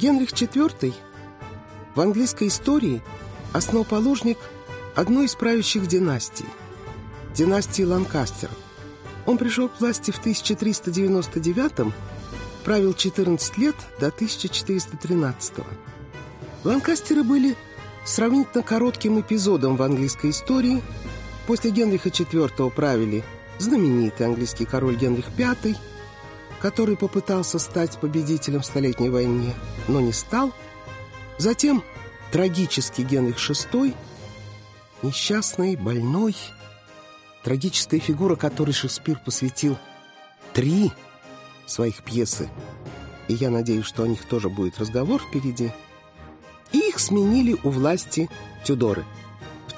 Генрих IV в английской истории основоположник одной из правящих династий – династии Ланкастеров. Он пришел к власти в 1399-м, правил 14 лет до 1413-го. Ланкастеры были сравнительно коротким эпизодом в английской истории. После Генриха IV правили знаменитый английский король Генрих V, который попытался стать победителем в Столетней войне, но не стал. Затем трагический Генрих VI, несчастный, больной, трагическая фигура, которой Шекспир посвятил 3 своих пьесы. И я надеюсь, что о них тоже будет разговор впереди. И их сменили у власти Тюдоры в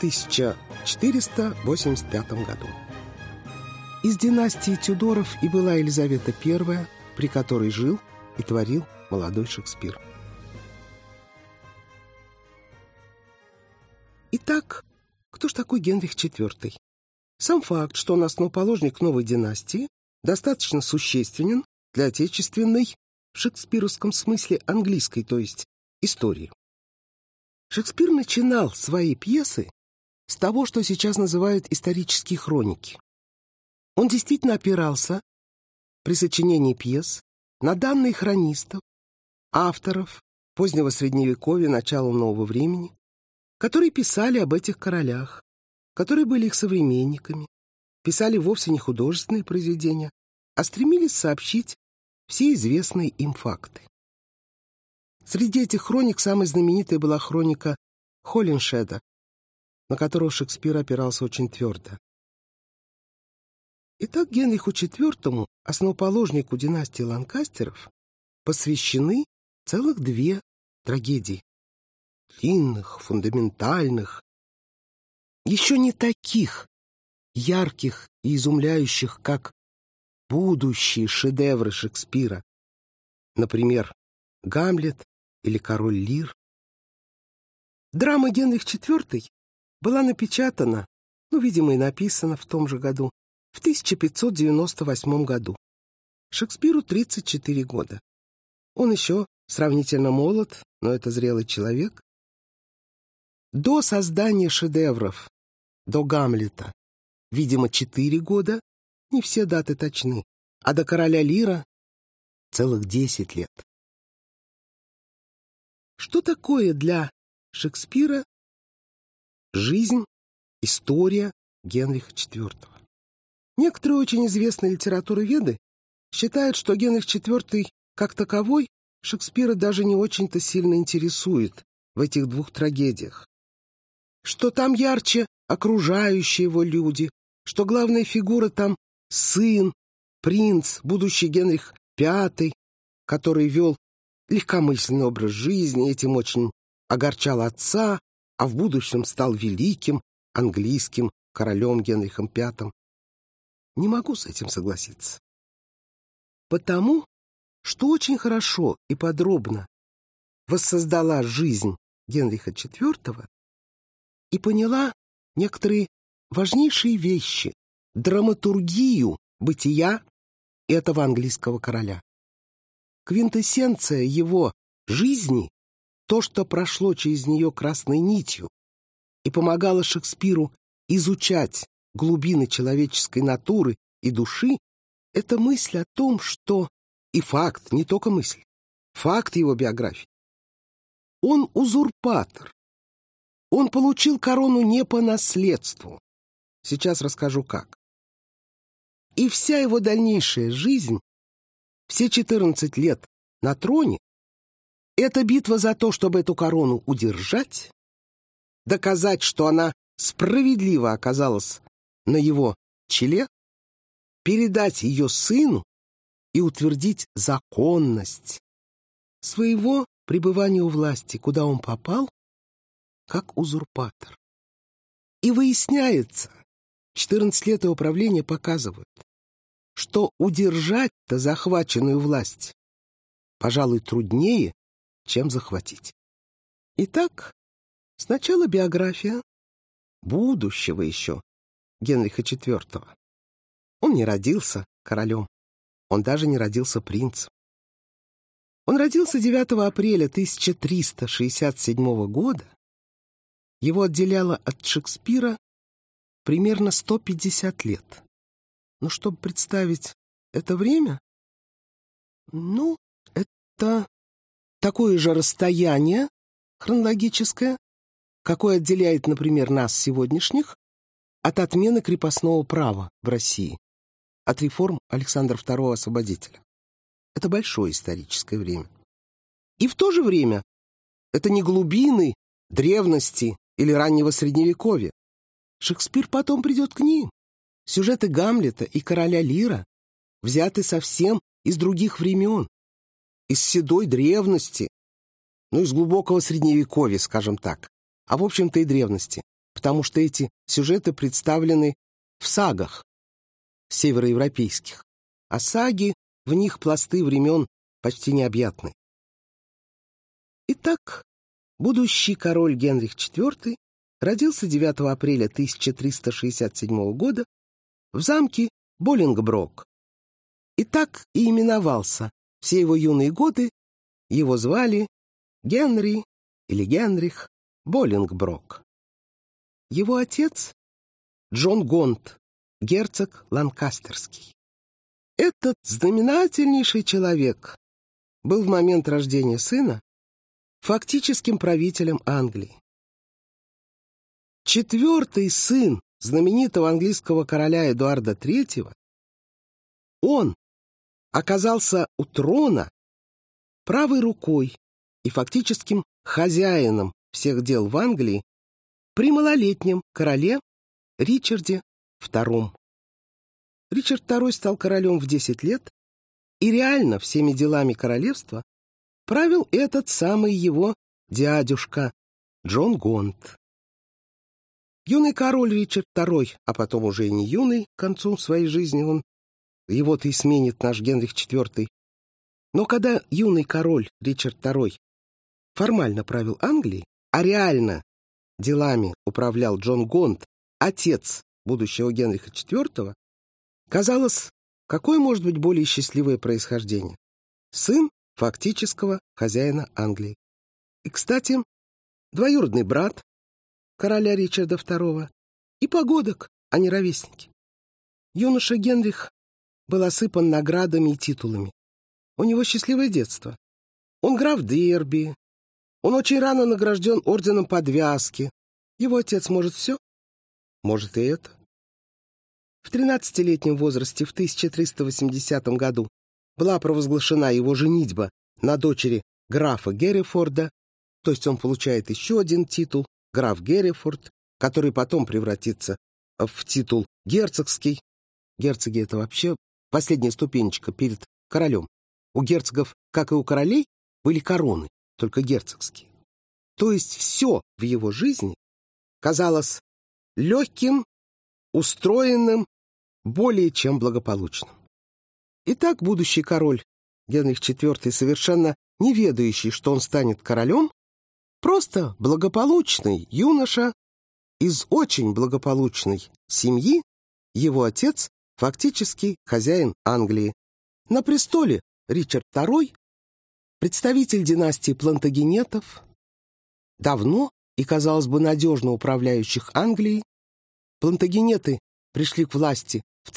1485 году. Из династии Тюдоров и была Елизавета I, при которой жил и творил молодой Шекспир. Итак, кто ж такой Генрих IV? Сам факт, что он основоположник новой династии, достаточно существенен для отечественной, в шекспировском смысле английской, то есть истории. Шекспир начинал свои пьесы с того, что сейчас называют исторические хроники. Он действительно опирался при сочинении пьес на данные хронистов, авторов позднего Средневековья, начала нового времени, которые писали об этих королях, которые были их современниками, писали вовсе не художественные произведения, а стремились сообщить все известные им факты. Среди этих хроник самой знаменитой была хроника Холиншеда, на которую Шекспир опирался очень твердо. Итак, Генриху IV, основоположнику династии Ланкастеров, посвящены целых 2 трагедии. Длинных, фундаментальных, еще не таких ярких и изумляющих, как будущие шедевры Шекспира, например, «Гамлет» или «Король Лир». Драма «Генрих IV» была напечатана, видимо, и написана в том же году, в 1598 году. Шекспиру 34 года. Он еще сравнительно молод, но это зрелый человек. До создания шедевров, до Гамлета, видимо, 4 года, не все даты точны, а до Короля Лира целых 10 лет. Что такое для Шекспира жизнь, история Генриха IV? Некоторые очень известные литературоведы считают, что Генрих IV как таковой Шекспира даже не очень-то сильно интересует в этих 2 трагедиях. Что там ярче окружающие его люди, что главная фигура там сын, принц, будущий Генрих V, который вел легкомысленный образ жизни, этим очень огорчал отца, а в будущем стал великим английским королем Генрихом V. Не могу с этим согласиться. Потому что очень хорошо и подробно воссоздала жизнь Генриха IV и поняла некоторые важнейшие вещи, драматургию бытия этого английского короля. Квинтэссенция его жизни, то, что прошло через нее красной нитью и помогало Шекспиру изучать глубины человеческой натуры и души, это мысль о том, что и факт, не только мысль, факт его биографии. Он узурпатор. Он получил корону не по наследству. Сейчас расскажу как. И вся его дальнейшая жизнь, все 14 лет на троне, это битва за то, чтобы эту корону удержать, доказать, что она справедливо оказалась на его челе, передать ее сыну и утвердить законность своего пребывания у власти, куда он попал, как узурпатор. И выясняется, 14 лет его правления показывают, что удержать-то захваченную власть, пожалуй, труднее, чем захватить. Итак, сначала биография будущего еще Генриха IV. Он не родился королем, он даже не родился принцем. Он родился 9 апреля 1367 года. Его отделяло от Шекспира примерно 150 лет. Но чтобы представить это время, это такое же расстояние хронологическое, какое отделяет, например, нас сегодняшних от отмены крепостного права в России, от реформ Александра II Освободителя. Это большое историческое время. И в то же время это не глубины древности или раннего Средневековья. Шекспир потом придет к ним. Сюжеты Гамлета и Короля Лира взяты совсем из других времен, из седой древности, из глубокого Средневековья, скажем так, а в общем-то и древности, потому что эти сюжеты представлены в сагах североевропейских, а саги, в них пласты времен почти необъятны. Итак, будущий король Генрих IV родился 9 апреля 1367 года в замке Болингброк. И так и именовался все его юные годы. Его звали Генри или Генрих Болингброк. Его отец — Джон Гонт, герцог Ланкастерский. Этот знаменательнейший человек был в момент рождения сына фактическим правителем Англии. Четвертый сын знаменитого английского короля Эдуарда III, он оказался у трона правой рукой и фактическим хозяином всех дел в Англии при малолетнем короле Ричарде II. Ричард II стал королем в 10 лет, и реально всеми делами королевства правил этот самый его дядюшка Джон Гонт. Юный король Ричард II, а потом уже и не юный, к концу своей жизни его-то и сменит наш Генрих IV. Но когда юный король Ричард II формально правил Англией, а реально делами управлял Джон Гонт, отец будущего Генриха IV, казалось, какое может быть более счастливое происхождение? Сын фактического хозяина Англии. И, кстати, двоюродный брат короля Ричарда II и погодок, а не ровесники. Юноша Генрих был осыпан наградами и титулами. У него счастливое детство. Он граф Дерби. Он очень рано награжден орденом Подвязки. Его отец может все, может и это. В 13-летнем возрасте, в 1380 году, была провозглашена его женитьба на дочери графа Геррифорда, то есть он получает еще один титул, граф Геррифорд, который потом превратится в титул герцогский. Герцоги — это вообще последняя ступенечка перед королем. У герцогов, как и у королей, были короны, только герцогские. То есть все в его жизни казалось легким, устроенным, более чем благополучным. Итак, будущий король Генрих IV, совершенно не ведающий, что он станет королем, просто благополучный юноша из очень благополучной семьи, его отец фактически хозяин Англии. На престоле Ричард II, представитель династии Плантагенетов, давно и, казалось бы, надежно управляющих Англией. Плантагенеты пришли к власти в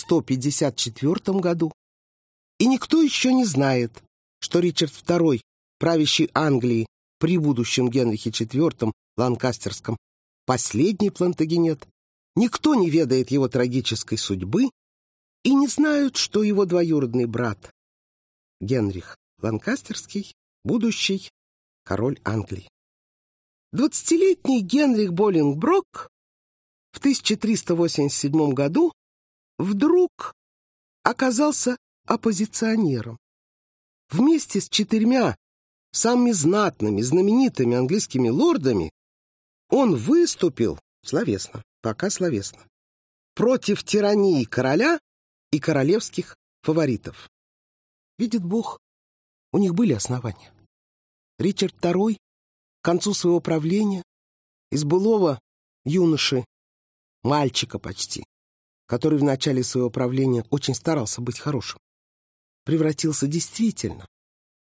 1154 году, и никто еще не знает, что Ричард II, правящий Англией при будущем Генрихе IV Ланкастерском, последний Плантагенет, никто не ведает его трагической судьбы и не знают, что его двоюродный брат Генрих Ланкастерский, будущий король Англии. 20-летний Генрих Болингброк в 1387 году вдруг оказался оппозиционером. Вместе с 4 самыми знатными, знаменитыми английскими лордами он выступил словесно, пока словесно, против тирании короля и королевских фаворитов. Видит Бог, у них были основания. Ричард II к концу своего правления из былого юноши, мальчика почти, который в начале своего правления очень старался быть хорошим, превратился действительно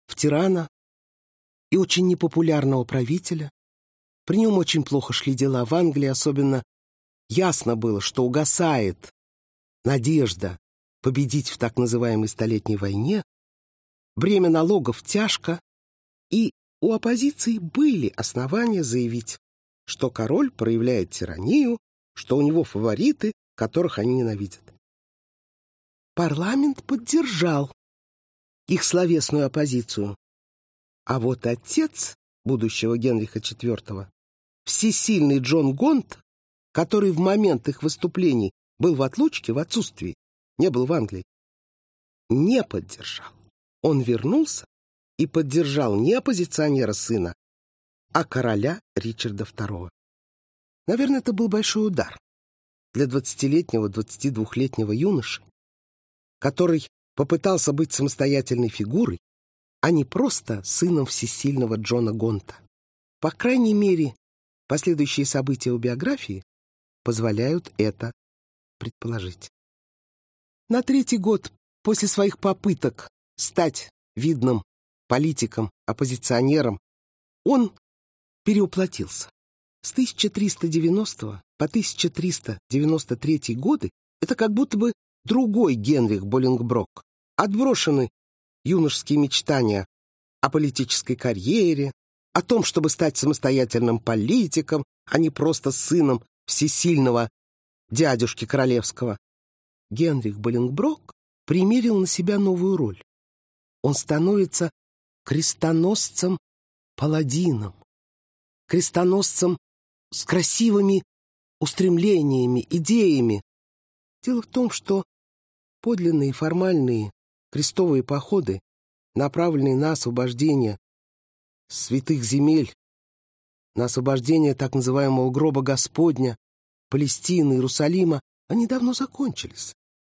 в тирана и очень непопулярного правителя. При нем очень плохо шли дела в Англии, особенно ясно было, что угасает надежда победить в так называемой Столетней войне, бремя налогов тяжко, и у оппозиции были основания заявить, что король проявляет тиранию, что у него фавориты, которых они ненавидят. Парламент поддержал их словесную оппозицию, а вот отец будущего Генриха IV, всесильный Джон Гонт, который в момент их выступлений был в отлучке, в отсутствии, не был в Англии, не поддержал. Он вернулся и поддержал не оппозиционера сына, а короля Ричарда II. Наверное, это был большой удар для 20-летнего, 22-летнего юноши, который попытался быть самостоятельной фигурой, а не просто сыном всесильного Джона Гонта. По крайней мере, последующие события в биографии позволяют это предположить. На 3-й год после своих попыток стать видным политиком, оппозиционером, он перевоплотился. С 1390 по 1393 годы это как будто бы другой Генрих Болингброк. Отброшены юношеские мечтания о политической карьере, о том, чтобы стать самостоятельным политиком, а не просто сыном всесильного дядюшки королевского. Генрих Болингброк примерил на себя новую роль. Он становится крестоносцем-паладином, крестоносцем с красивыми устремлениями, идеями. Дело в том, что подлинные формальные крестовые походы, направленные на освобождение святых земель, на освобождение так называемого гроба Господня, Палестины, Иерусалима, они давно закончились.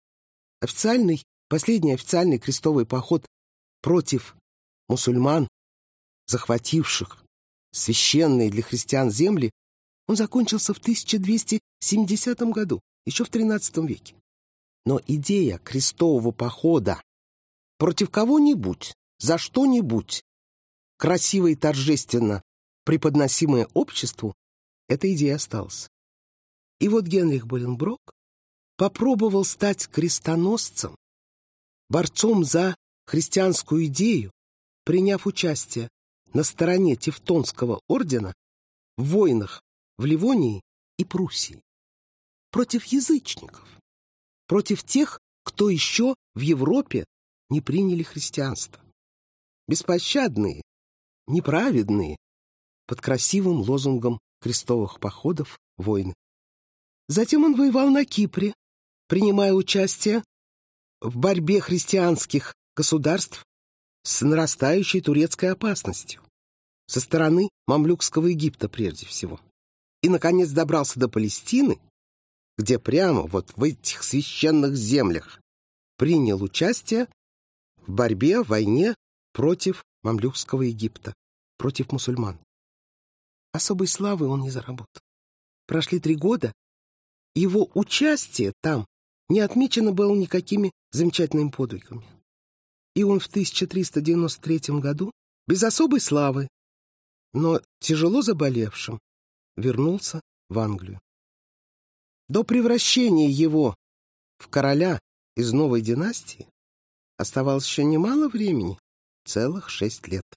Последний официальный крестовый поход против мусульман, захвативших священные для христиан земли, он закончился в 1270 году, еще в XIII веке. Но идея крестового похода против кого-нибудь, за что-нибудь, красиво и торжественно преподносимая обществу, эта идея осталась. И вот Генрих Болингброк попробовал стать крестоносцем, борцом за христианскую идею, приняв участие на стороне Тевтонского ордена в войнах в Ливонии и Пруссии, против язычников, против тех, кто еще в Европе не приняли христианство. Беспощадные, неправедные, под красивым лозунгом крестовых походов войны. Затем он воевал на Кипре, принимая участие в борьбе христианских государств с нарастающей турецкой опасностью, со стороны мамлюкского Египта прежде всего. И, наконец, добрался до Палестины, где прямо вот в этих священных землях принял участие в борьбе, в войне против мамлюкского Египта, против мусульман. Особой славы он не заработал. Прошли 3 года, его участие там не отмечено было никакими замечательными подвигами. И он в 1393 году, без особой славы, но тяжело заболевшим, вернулся в Англию. До превращения его в короля из новой династии оставалось еще немало времени, целых 6 лет.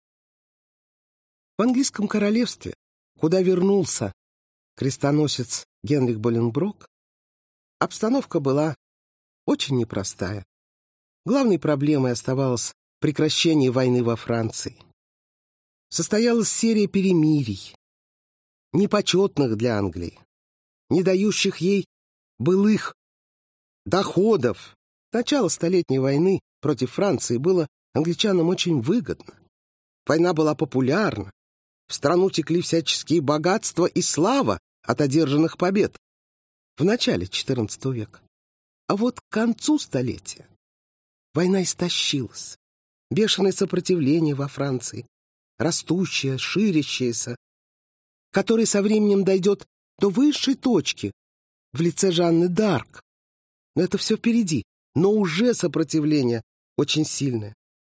В английском королевстве, куда вернулся крестоносец Генрих Болингброк, обстановка была очень непростая. Главной проблемой оставалось прекращение войны во Франции. Состоялась серия перемирий, непочетных для Англии, не дающих ей былых доходов. Начало Столетней войны против Франции было англичанам очень выгодно. Война была популярна, в страну текли всяческие богатства и слава от одержанных побед в начале XIV века. А вот к концу столетия война истощилась. Бешеное сопротивление во Франции, растущее, ширящееся, которое со временем дойдет до высшей точки в лице Жанны д'Арк. Но это все впереди, но уже сопротивление очень сильное.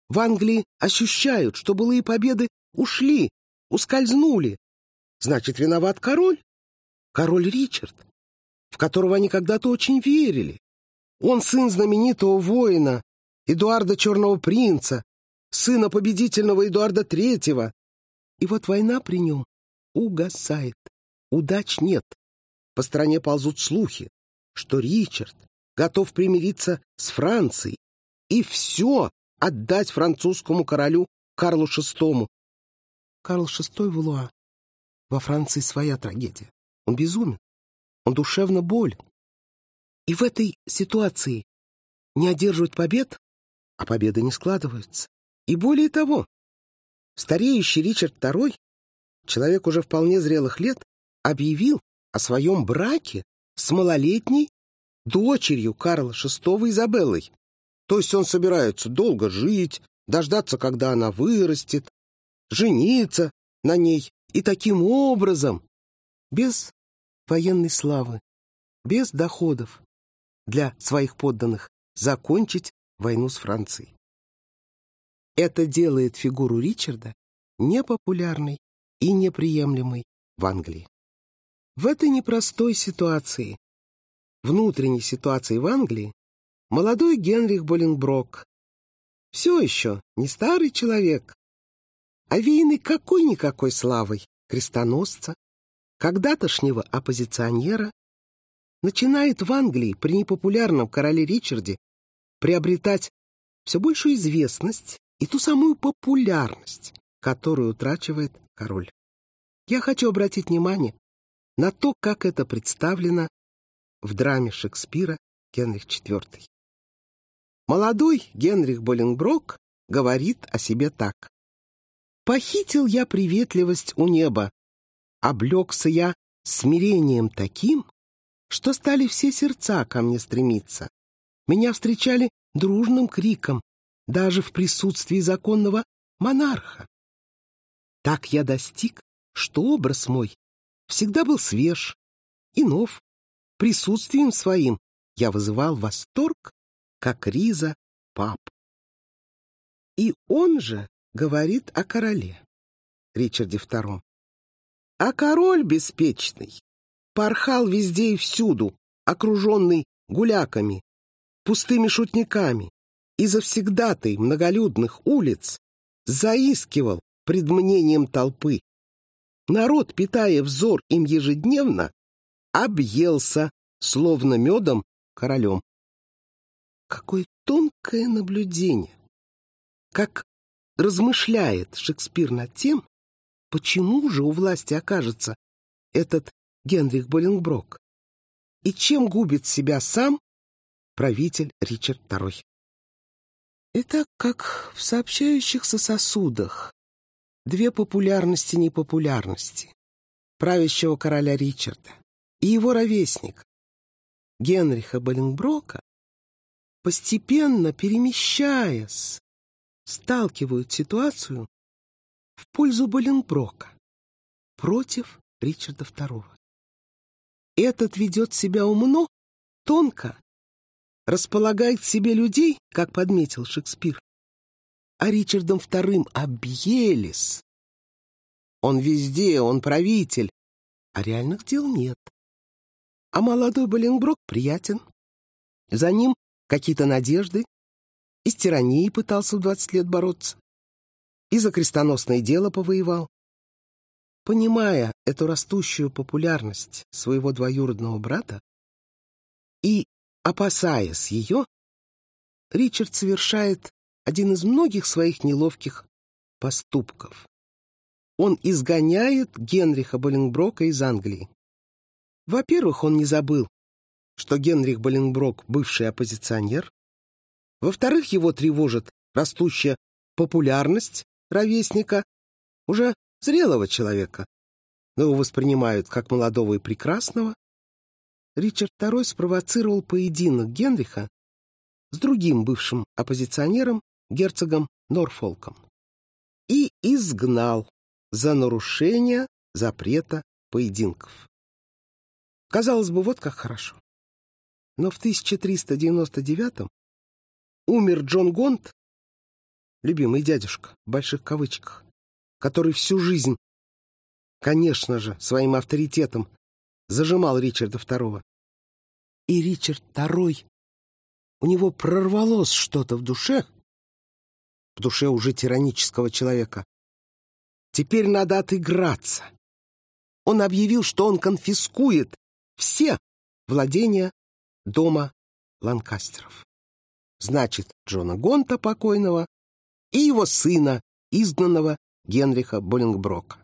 В Англии ощущают, что былые победы ушли, ускользнули. Значит, виноват король. Король Ричард, в которого они когда-то очень верили. Он сын знаменитого воина Эдуарда Черного Принца, сына победительного Эдуарда Третьего. И вот война при нем угасает. Удач нет. По стране ползут слухи, что Ричард готов примириться с Францией и все отдать французскому королю Карлу VI. Карл VI Валуа. Во Франции своя трагедия. Он безумен. Он душевно болен. И в этой ситуации не одерживать побед, а победы не складываются. И более того, стареющий Ричард II, человек уже вполне зрелых лет, объявил о своем браке с малолетней дочерью Карла VI Изабеллой. То есть он собирается долго жить, дождаться, когда она вырастет, жениться на ней и таким образом, без военной славы, без доходов для своих подданных, закончить войну с Францией. Это делает фигуру Ричарда непопулярной и неприемлемой в Англии. В этой непростой ситуации, внутренней ситуации в Англии, молодой Генрих Боlingbroke, все еще не старый человек, овеянный какой-никакой славой крестоносца, когда-тошнего оппозиционера, начинает в Англии при непопулярном короле Ричарде приобретать все большую известность и ту самую популярность, которую утрачивает король. Я хочу обратить внимание на то, как это представлено в драме Шекспира «Генрих IV». Молодой Генрих Боlingbroke говорит о себе так. «Похитил я приветливость у неба, облегся я смирением таким, что стали все сердца ко мне стремиться. Меня встречали дружным криком, даже в присутствии законного монарха. Так я достиг, что образ мой всегда был свеж и нов. Присутствием своим я вызывал восторг, как риза пап». И он же говорит о короле Ричарде II. А король беспечный порхал везде и всюду, окруженный гуляками, пустыми шутниками, и завсегдатай многолюдных улиц заискивал пред мнением толпы. Народ, питая взор им ежедневно, объелся, словно медом, королем. Какое тонкое наблюдение! Как размышляет Шекспир над тем, почему же у власти окажется этот Генрих Боlingbroke, и чем губит себя сам правитель Ричард II. Итак, как в сообщающихся сосудах две популярности-непопулярности правящего короля Ричарда и его ровесника Генриха Боlingbroke, постепенно перемещаясь, сталкивают ситуацию в пользу Боlingbroke против Ричарда II. Этот ведет себя умно, тонко, располагает к себе людей, как подметил Шекспир, а Ричардом II объелись. Он везде, он правитель, а реальных дел нет. А молодой Боlingbroke приятен. За ним какие-то надежды. И с тиранией пытался в 20 лет бороться. И за крестоносное дело повоевал. Понимая эту растущую популярность своего двоюродного брата и опасаясь ее, Ричард совершает один из многих своих неловких поступков. Он изгоняет Генриха Боlingbroke из Англии. Во-первых, он не забыл, что Генрих Боlingbroke — бывший оппозиционер. Во-вторых, его тревожит растущая популярность ровесника, уже зрелого человека, но его воспринимают как молодого и прекрасного. Ричард II спровоцировал поединок Генриха с другим бывшим оппозиционером, герцогом Норфолком, и изгнал за нарушение запрета поединков. Казалось бы, вот как хорошо. Но в 1399-м умер Джон Гонт, любимый дядюшка, в больших кавычках, который всю жизнь, конечно же, своим авторитетом зажимал Ричарда II. И Ричард II, у него прорвалось что-то в душе уже тиранического человека. Теперь надо отыграться. Он объявил, что он конфискует все владения дома Ланкастеров. Значит, Джона Гонта покойного и его сына, изгнанного Генриха Болингброка.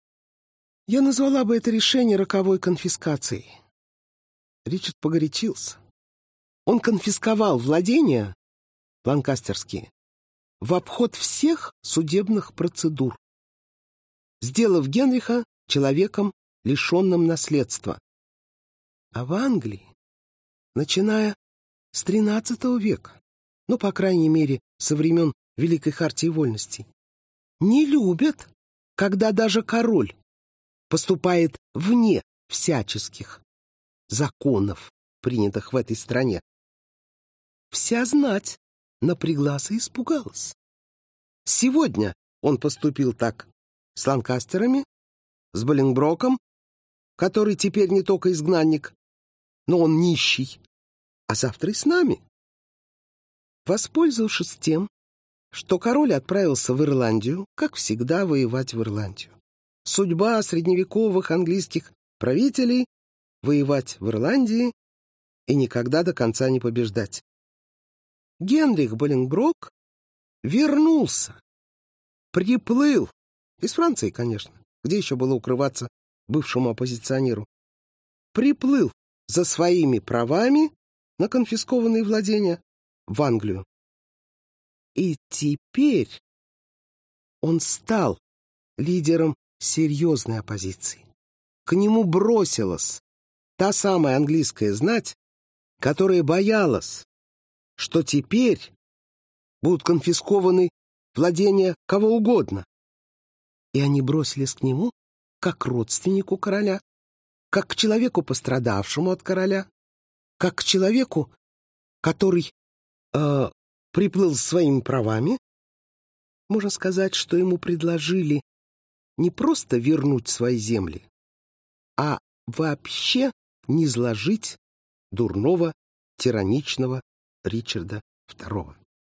Я назвала бы это решение роковой конфискацией. Ричард погорячился. Он конфисковал владения ланкастерские в обход всех судебных процедур, сделав Генриха человеком, лишенным наследства. А в Англии, начиная с XIII века, ну, по крайней мере, со времен Великой Хартии Вольностей, не любят, когда даже король поступает вне всяческих законов, принятых в этой стране. Вся знать напряглась и испугалась. Сегодня он поступил так с Ланкастерами, с Болингброком, который теперь не только изгнанник, но он нищий, а завтра и с нами. Воспользовавшись тем, что король отправился в Ирландию, как всегда, воевать в Ирландию. Судьба средневековых английских правителей — воевать в Ирландии и никогда до конца не побеждать. Генрих Болингброк вернулся, приплыл, из Франции, конечно, где еще было укрываться бывшему оппозиционеру, приплыл за своими правами на конфискованные владения в Англию. И теперь он стал лидером серьезной оппозиции. К нему бросилась та самая английская знать, которая боялась, что теперь будут конфискованы владения кого угодно. И они бросились к нему как к родственнику короля, как к человеку, пострадавшему от короля, как к человеку, который приплыл с своими правами. Можно сказать, что ему предложили не просто вернуть свои земли, а вообще низложить дурного, тираничного Ричарда II.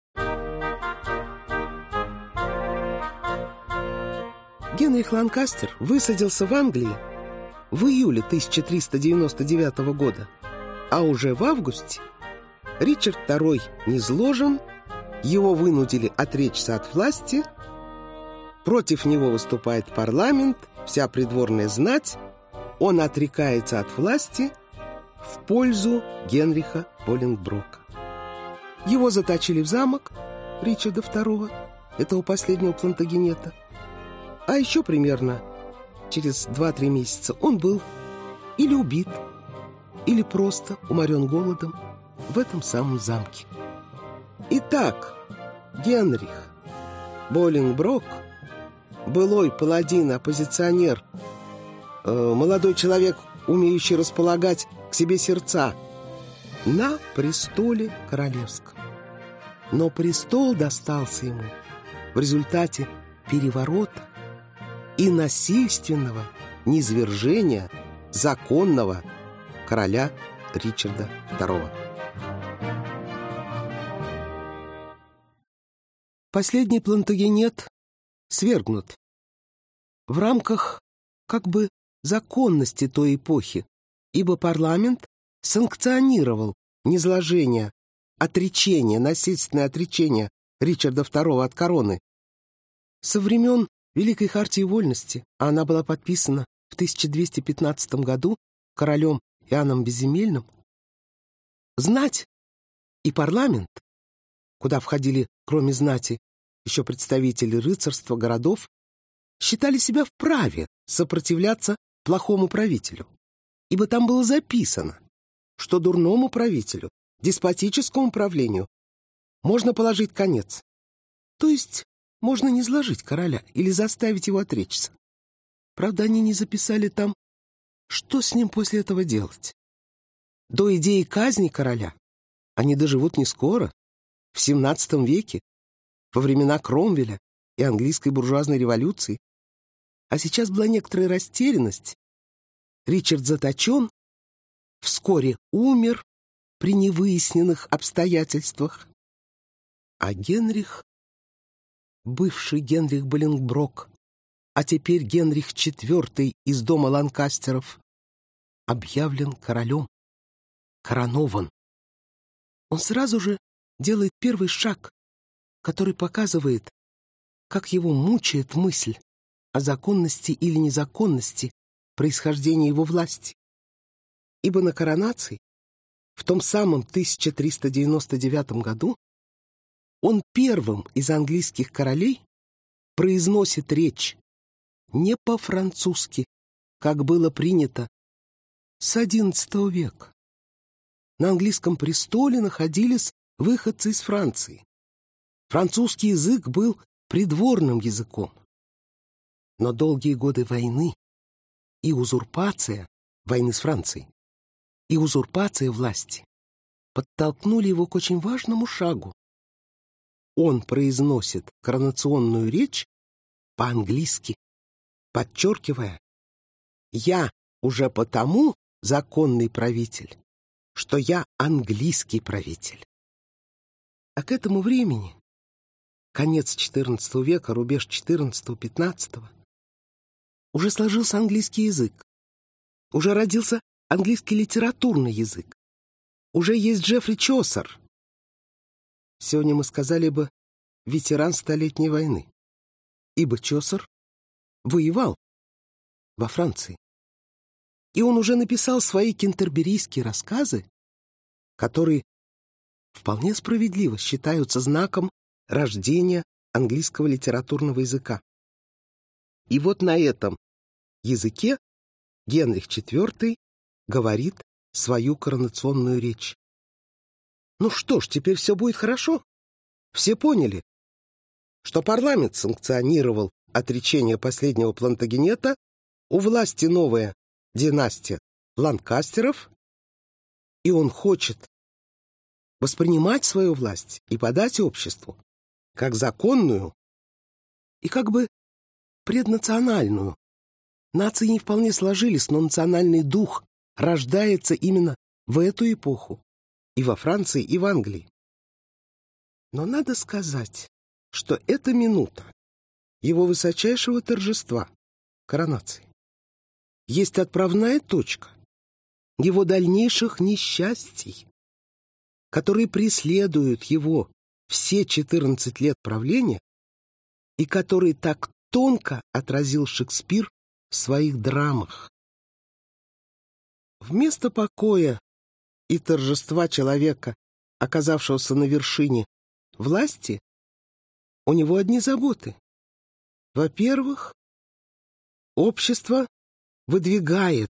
Генрих Ланкастер высадился в Англии в июле 1399 года, а уже в августе Ричард II низложен, его вынудили отречься от власти, против него выступает парламент, вся придворная знать, он отрекается от власти в пользу Генриха Болингброка. Его заточили в замок Ричарда II, этого последнего плантагенета, а еще примерно через 2-3 месяца он был или убит, или просто уморен голодом в этом самом замке. Итак, Генрих Болингброк, былой паладин, оппозиционер, молодой человек, умеющий располагать к себе сердца, на престоле королевском. Но престол достался ему в результате переворота и насильственного низвержения законного короля Ричарда II. Последний плантагенет свергнут в рамках как бы законности той эпохи, ибо парламент санкционировал низложение, отречение, насильственное отречение Ричарда II от короны. Со времен Великой Хартии Вольности, а она была подписана в 1215 году королем Иоанном Безземельным, знать и парламент, куда входили, кроме знати, еще представители рыцарства, городов, считали себя вправе сопротивляться плохому правителю, ибо там было записано, что дурному правителю, деспотическому правлению можно положить конец, то есть можно низложить короля или заставить его отречься. Правда, они не записали там, что с ним после этого делать. До идеи казни короля они доживут не скоро, в XVII веке, во времена Кромвеля и английской буржуазной революции. А сейчас была некоторая растерянность. Ричард заточен, вскоре умер при невыясненных обстоятельствах. А Генрих, бывший Генрих Боlingbroke, а теперь Генрих IV из дома Ланкастеров, объявлен королем, коронован. Он сразу же делает первый шаг, который показывает, как его мучает мысль о законности или незаконности происхождения его власти. Ибо на коронации, в том самом 1399 году, он первым из английских королей произносит речь не по-французски, как было принято с XI века. На английском престоле находились выходцы из Франции. Французский язык был придворным языком. Но долгие годы войны и узурпация войны с Францией и узурпация власти подтолкнули его к очень важному шагу. Он произносит коронационную речь по-английски, подчеркивая: «Я уже потому законный правитель, что я английский правитель». А к этому времени, конец XIV века, рубеж XIV-XV, уже сложился английский язык, уже родился английский литературный язык, уже есть Джеффри Чосер. Сегодня мы сказали бы ветеран Столетней войны, ибо Чосер воевал во Франции. И он уже написал свои кентерберийские рассказы, которые вполне справедливо считаются знаком рождения английского литературного языка. И вот на этом языке Генрих IV говорит свою коронационную речь. Ну что ж, теперь все будет хорошо. Все поняли, что парламент санкционировал отречение последнего Плантагенета, у власти новая династия Ланкастеров, и он хочет воспринимать свою власть и подать обществу как законную и как бы преднациональную. Нации не вполне сложились, но национальный дух рождается именно в эту эпоху и во Франции, и в Англии. Но надо сказать, что эта минута его высочайшего торжества, коронации, есть отправная точка его дальнейших несчастий, которые преследуют его все 14 лет правления и которые так тонко отразил Шекспир в своих драмах. Вместо покоя и торжества человека, оказавшегося на вершине власти, у него одни заботы. Во-первых, общество выдвигает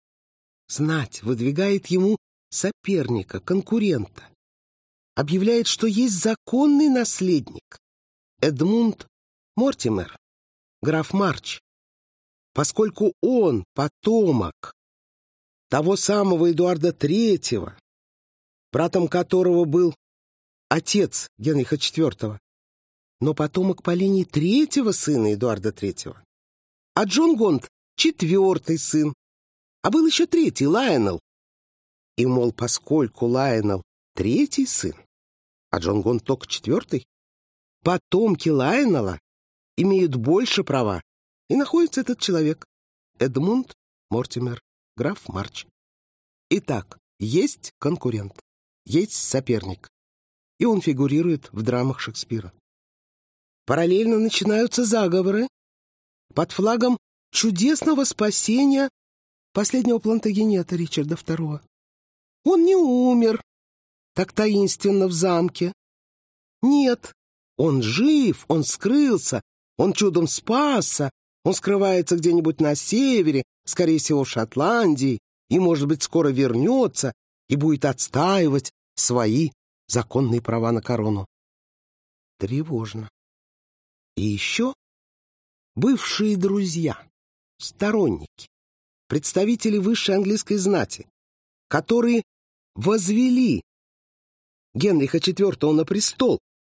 ему соперника, конкурента, объявляет, что есть законный наследник Эдмунд Мортимер, граф Марч, поскольку он потомок того самого Эдуарда III, братом которого был отец Генриха IV, но потомок по линии третьего сына Эдуарда III. А Джон Гонт — четвертый сын, а был еще третий, Лайонел. И, мол, поскольку Лайонел — третий сын, а Джон Гонт только четвертый, потомки Лайонела имеют больше права, и находится этот человек — Эдмунд Мортимер, граф Марч. Итак, есть конкурент, есть соперник, и он фигурирует в драмах Шекспира. Параллельно начинаются заговоры под флагом чудесного спасения последнего Плантагенета Ричарда II. Он не умер так таинственно в замке. Нет, он жив, он скрылся, он чудом спасся, он скрывается где-нибудь на севере, скорее всего, в Шотландии, и, может быть, скоро вернется и будет отстаивать свои законные права на корону. Тревожно. И еще бывшие друзья, сторонники, представители высшей английской знати, которые возвели Генриха IV на престол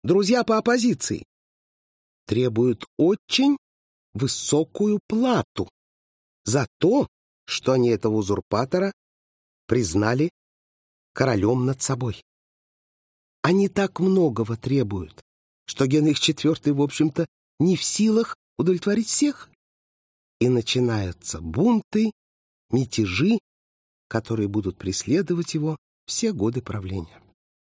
друзья по оппозиции, требуют очень высокую плату за то, что они этого узурпатора признали королем над собой. Они так многого требуют, что Генрих IV, в общем-то, не в силах удовлетворить всех. И начинаются бунты, мятежи, которые будут преследовать его все годы правления.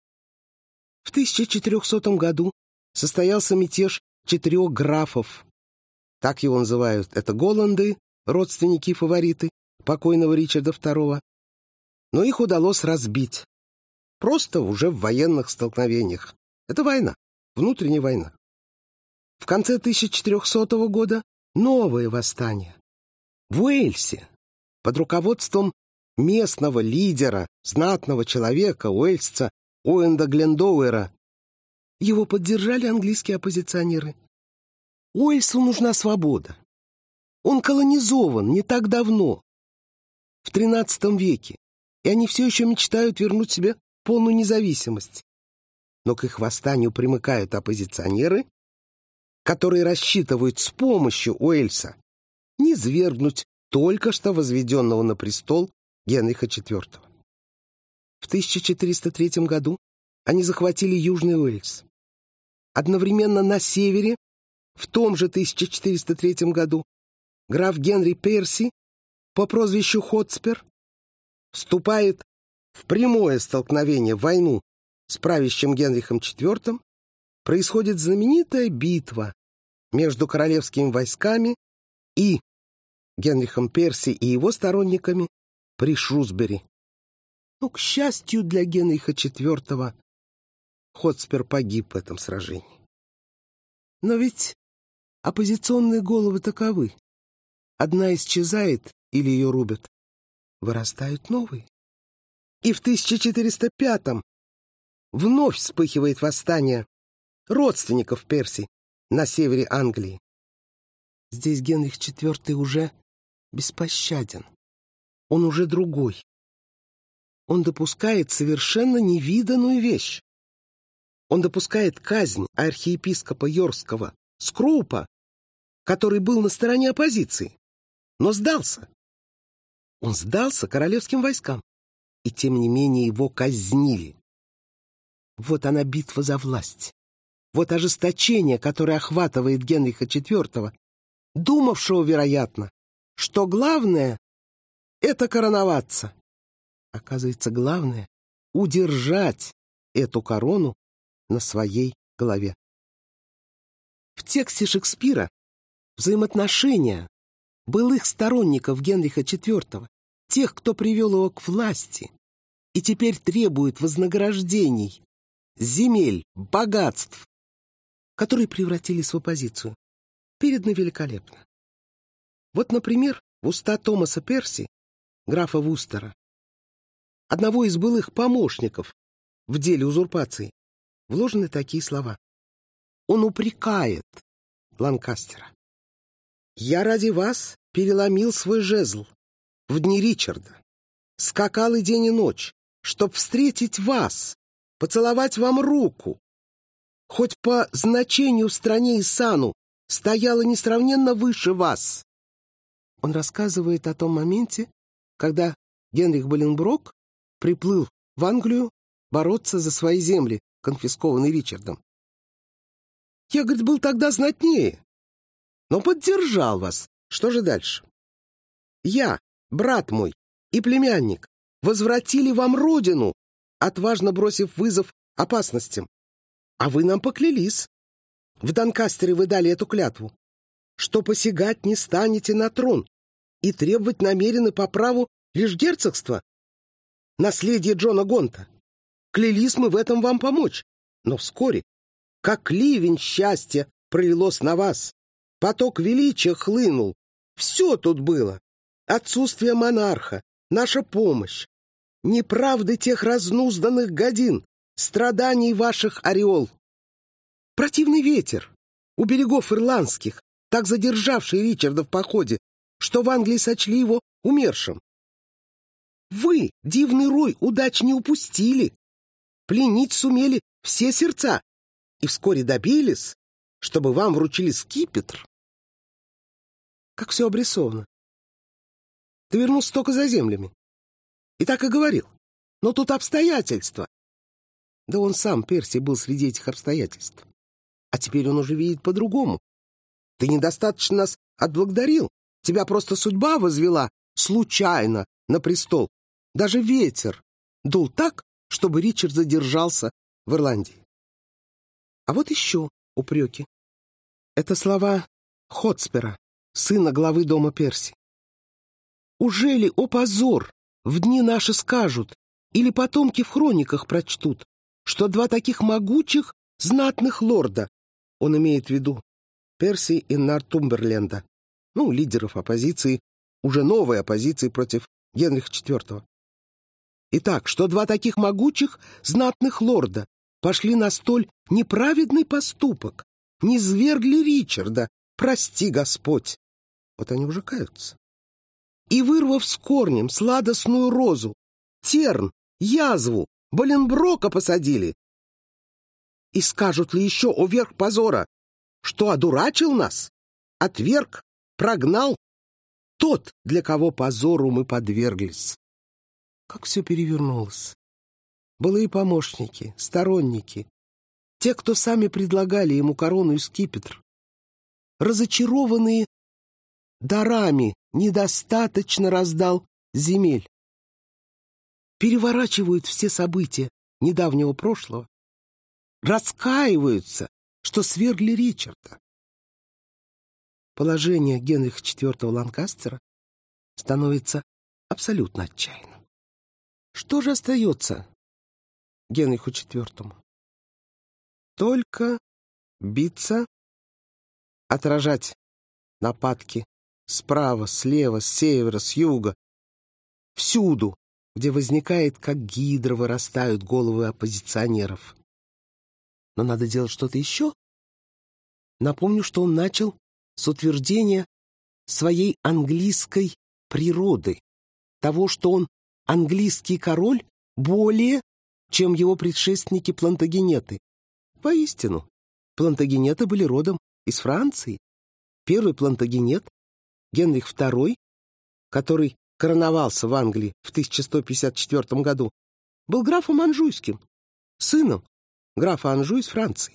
В 1400 году состоялся мятеж 4 графов. Так его называют. Это Голланды, родственники и фавориты покойного Ричарда II. Но их удалось разбить. Просто уже в военных столкновениях. Это война, внутренняя война. В конце 1400 года новое восстание. В Уэльсе под руководством местного лидера, знатного человека, уэльсца Оуэнда Глендоуэра. Его поддержали английские оппозиционеры. Уэльсу нужна свобода. Он колонизован не так давно, в XIII веке, и они все еще мечтают вернуть себе полную независимость. Но к их восстанию примыкают оппозиционеры, которые рассчитывают с помощью Уэльса низвергнуть только что возведенного на престол Генриха IV. В 1403 году они захватили Южный Уэльс. Одновременно на севере, в том же 1403 году, граф Генри Перси по прозвищу Хотспер вступает в прямое столкновение, в войну с правящим Генрихом IV. Происходит знаменитая битва между королевскими войсками и Генрихом Перси и его сторонниками при Шрусбери. Но, к счастью для Генриха IV, Хотспер погиб в этом сражении. Но ведь оппозиционные головы таковы. Одна исчезает или ее рубят, вырастают новые. И в 1405-м вновь вспыхивает восстание родственников Перси на севере Англии. Здесь Генрих IV уже беспощаден. Он уже другой. Он допускает совершенно невиданную вещь. Он допускает казнь архиепископа Йоркского Скроупа, который был на стороне оппозиции, но сдался. Он сдался королевским войскам, и тем не менее его казнили. Вот она битва за власть. Вот ожесточение, которое охватывает Генриха IV, думавшего, вероятно, что главное — это короноваться. Оказывается, главное — удержать эту корону на своей голове. В тексте Шекспира взаимоотношения былых сторонников Генриха IV, тех, кто привел его к власти и теперь требует вознаграждений, земель, богатств, которые превратились в оппозицию, переданы великолепно. Вот, например, в уста Томаса Перси, графа Вустера, одного из былых помощников в деле узурпации, вложены такие слова. Он упрекает Ланкастера. «Я ради вас переломил свой жезл в дни Ричарда, скакал и день и ночь, чтоб встретить вас, поцеловать вам руку. Хоть по значению в стране и сану стояла несравненно выше вас». Он рассказывает о том моменте, когда Генрих Боленброк приплыл в Англию бороться за свои земли, конфискованные Ричардом. «Я, говорит, был тогда знатнее, но поддержал вас. Что же дальше? Я, брат мой и племянник возвратили вам родину, отважно бросив вызов опасностям. А вы нам поклялись. В Донкастере вы дали эту клятву, что посягать не станете на трон и требовать намерены по праву лишь герцогства, наследие Джона Гонта. Клялись мы в этом вам помочь, но вскоре, как ливень счастья, пролилось на вас, поток величия хлынул. Все тут было. Отсутствие монарха, наша помощь, неправды тех разнузданных годин, страданий ваших ореол. Противный ветер у берегов ирландских, так задержавший Ричарда в походе, что в Англии сочли его умершим. Вы, дивный рой, удач не упустили. Пленить сумели все сердца и вскоре добились, чтобы вам вручили скипетр. Как все обрисовано. Ты вернулся только за землями. И так и говорил. Но тут обстоятельства. Да он сам, Персий, был среди этих обстоятельств. А теперь он уже видит по-другому. Ты недостаточно нас отблагодарил. Тебя просто судьба возвела случайно на престол. Даже ветер дул так, чтобы Ричард задержался в Ирландии. А вот еще упреки. Это слова Хотспера, сына главы дома Персии. «Ужели, о позор, в дни наши скажут, или потомки в хрониках прочтут, что два таких могучих, знатных лорда, он имеет в виду Персии и Нортумберленда, лидеров оппозиции, уже новой оппозиции против Генриха IV. Итак, что два таких могучих, знатных лорда пошли на столь неправедный поступок, низвергли Ричарда, прости Господь». Вот они уже каются. «И, вырвав с корнем сладостную розу, терн, язву, Боленброка посадили. И скажут ли еще, о верх позора, что одурачил нас, отверг, прогнал тот, для кого позору мы подверглись». Как все перевернулось. Былые помощники, сторонники, те, кто сами предлагали ему корону и скипетр, разочарованные дарами, недостаточно раздал земель, переворачивают все события недавнего прошлого, раскаиваются, что свергли Ричарда. Положение Генриха IV Ланкастера становится абсолютно отчаянным. Что же остается Генриху IV? Только биться, отражать нападки справа, слева, с севера, с юга, всюду, где возникает, как гидра, вырастают головы оппозиционеров. Но надо делать что-то еще. Напомню, что он начал с утверждения своей английской природы, того, что он английский король более, чем его предшественники плантагенеты. Воистину, плантагенеты были родом из Франции. Первый плантагенет, Генрих II, который короновался в Англии в 1154 году, был графом Анжуйским, сыном графа Анжу из Франции.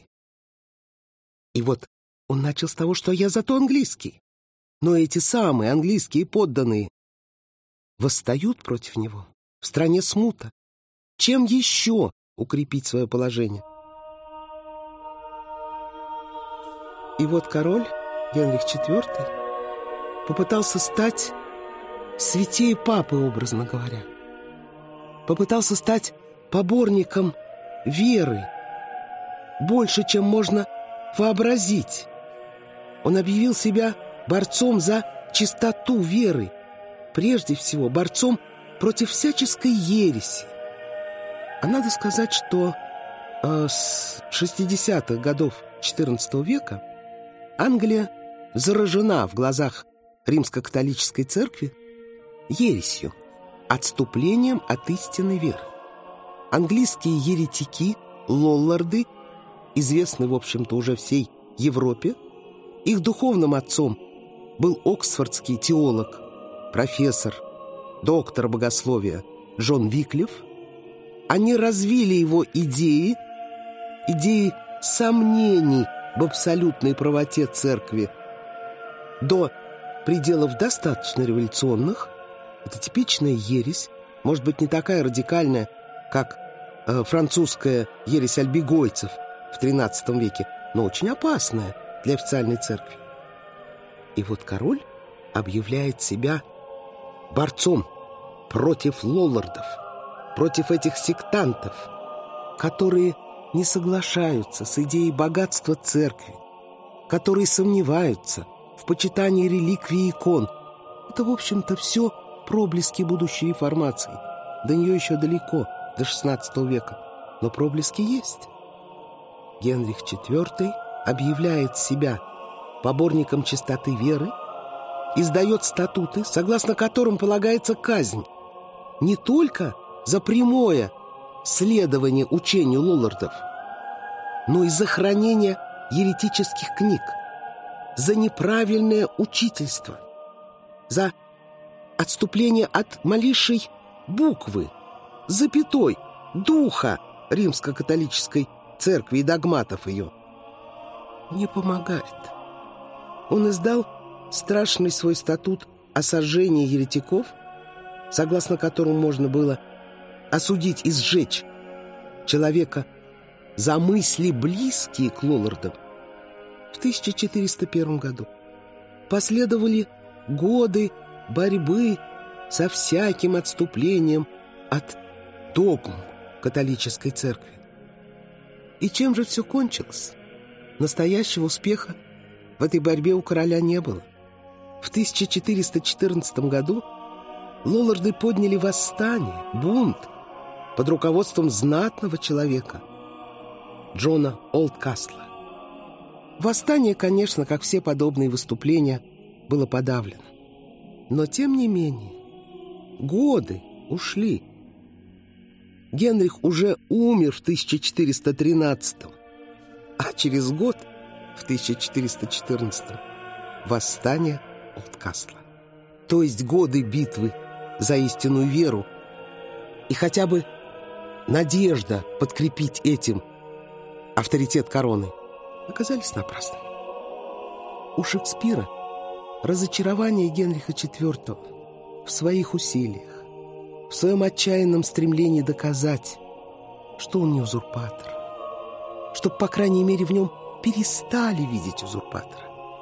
И вот он начал с того, что я зато английский. Но эти самые английские подданные восстают против него. В стране смута. Чем еще укрепить свое положение? И вот король Генрих IV попытался стать святее папы, образно говоря. Попытался стать поборником веры больше, чем можно вообразить. Он объявил себя борцом за чистоту веры, прежде всего борцом против всяческой ереси. А надо сказать, что с 60-х годов XIV века Англия заражена в глазах римско-католической церкви ересью, отступлением от истинной веры. Английские еретики, лолларды, известны, в общем-то, уже всей Европе. Их духовным отцом был оксфордский теолог, профессор, доктор богословия Джон Виклиф. Они развили его идеи сомнений в абсолютной правоте церкви до пределов достаточно революционных. Это типичная ересь, может быть, не такая радикальная, как французская ересь альбигойцев в XIII веке, но очень опасная для официальной церкви. И вот король объявляет себя борцом против лоллардов, против этих сектантов, которые не соглашаются с идеей богатства церкви, которые сомневаются в почитании реликвий и икон. Это, в общем-то, все проблески будущей реформации. До нее еще далеко, до XVI века, но проблески есть. Генрих IV объявляет себя поборником чистоты веры, издает статуты, согласно которым полагается казнь не только за прямое следование учению лоллардов, но и за хранение еретических книг, за неправильное учительство, за отступление от малейшей буквы, запятой, духа римско-католической церкви и догматов ее. Не помогает. Он издал страшный свой статут о сожжении еретиков, согласно которому можно было осудить и сжечь человека за мысли, близкие к Лоллардам, в 1401 году. Последовали годы борьбы со всяким отступлением от догм католической церкви. И чем же все кончилось? Настоящего успеха в этой борьбе у короля не было. В 1414 году Лолларды подняли восстание, бунт под руководством знатного человека Джона Олдкастла. Восстание, конечно, как все подобные выступления, было подавлено. Но, тем не менее, годы ушли. Генрих уже умер в 1413-м, а через год, в 1414-м, восстание Олдкастла. То есть годы битвы за истинную веру и хотя бы надежда подкрепить этим авторитет короны оказались напрасными. У Шекспира разочарование Генриха IV в своих усилиях, в своем отчаянном стремлении доказать, что он не узурпатор, чтобы, по крайней мере, в нем перестали видеть узурпатора,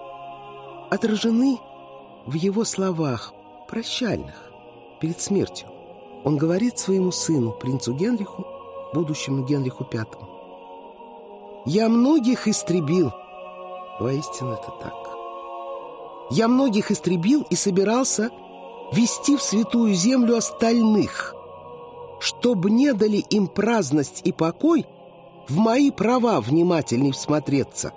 отражены в его словах прощальных перед смертью. Он говорит своему сыну, принцу Генриху, будущему Генриху V: «Я многих истребил». Воистину это так. «Я многих истребил и собирался вести в святую землю остальных, чтоб не дали им праздность и покой в мои права внимательней всмотреться».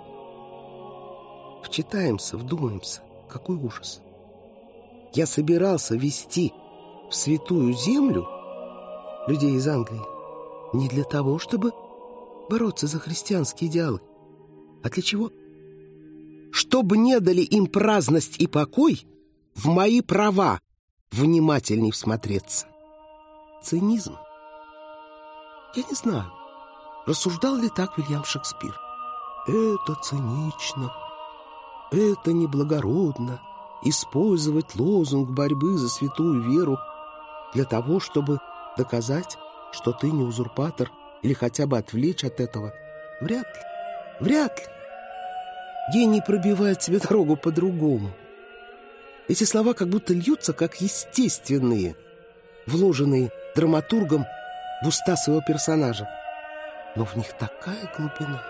Вчитаемся, вдумаемся. Какой ужас! Я собирался вести в святую землю людей из Англии не для того, чтобы бороться за христианские идеалы. А для чего? Чтобы не дали им праздность и покой в мои права внимательней всмотреться. Цинизм. Я не знаю, рассуждал ли так Вильям Шекспир. Это цинично, это неблагородно использовать лозунг борьбы за святую веру для того, чтобы доказать, что ты не узурпатор, или хотя бы отвлечь от этого. Вряд ли. Вряд ли. Гений пробивает себе дорогу по-другому. Эти слова как будто льются, как естественные, вложенные драматургом в уста своего персонажа. Но в них такая глубина.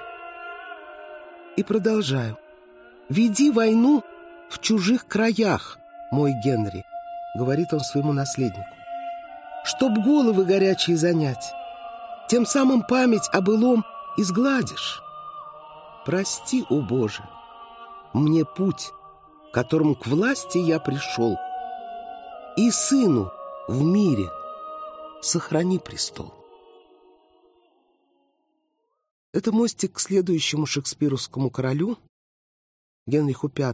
И продолжаю. «Веди войну в чужих краях, мой Генри», — говорит он своему наследнику, «чтоб головы горячие занять. Тем самым память о былом изгладишь. Прости, о Боже, мне путь, которым к власти я пришел, и сыну в мире сохрани престол». Это мостик к следующему шекспировскому королю, Генриху V.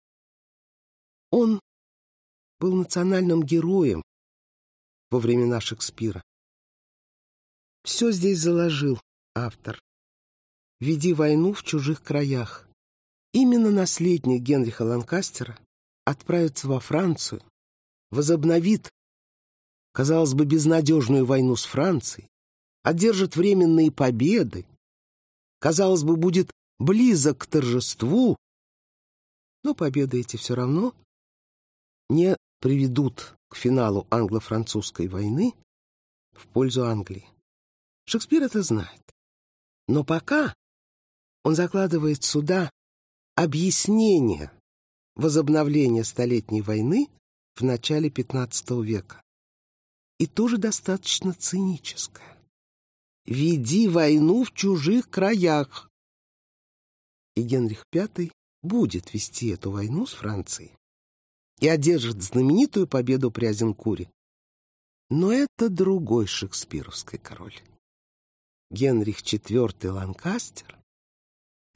Он был национальным героем во времена Шекспира. Все здесь заложил автор. «Веди войну в чужих краях». Именно наследник Генриха Ланкастера отправится во Францию, возобновит, казалось бы, безнадежную войну с Францией, одержит временные победы, казалось бы, будет близок к торжеству, но победы эти все равно не приведут к финалу англо-французской войны в пользу Англии. Шекспир это знает. Но пока он закладывает сюда объяснение возобновления Столетней войны в начале XV века. И тоже достаточно циническое. «Веди войну в чужих краях». И Генрих V будет вести эту войну с Францией и одержит знаменитую победу при Азенкуре. Но это другой шекспировский король. Генрих IV Ланкастер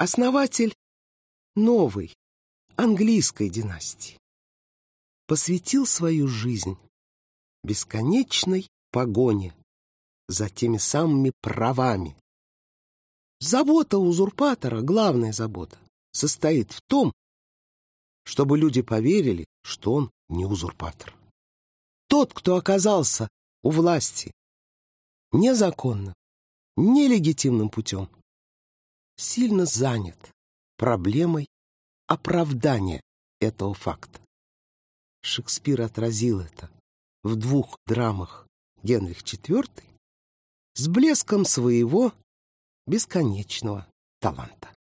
основатель новой английской династии, посвятил свою жизнь бесконечной погоне за теми самыми правами. Забота узурпатора, главная забота, состоит в том, чтобы люди поверили, что он не узурпатор. Тот, кто оказался у власти незаконно, нелегитимным путем, сильно занят проблемой оправдания этого факта. Шекспир отразил это в двух драмах «Генрих IV» с блеском своего бесконечного таланта.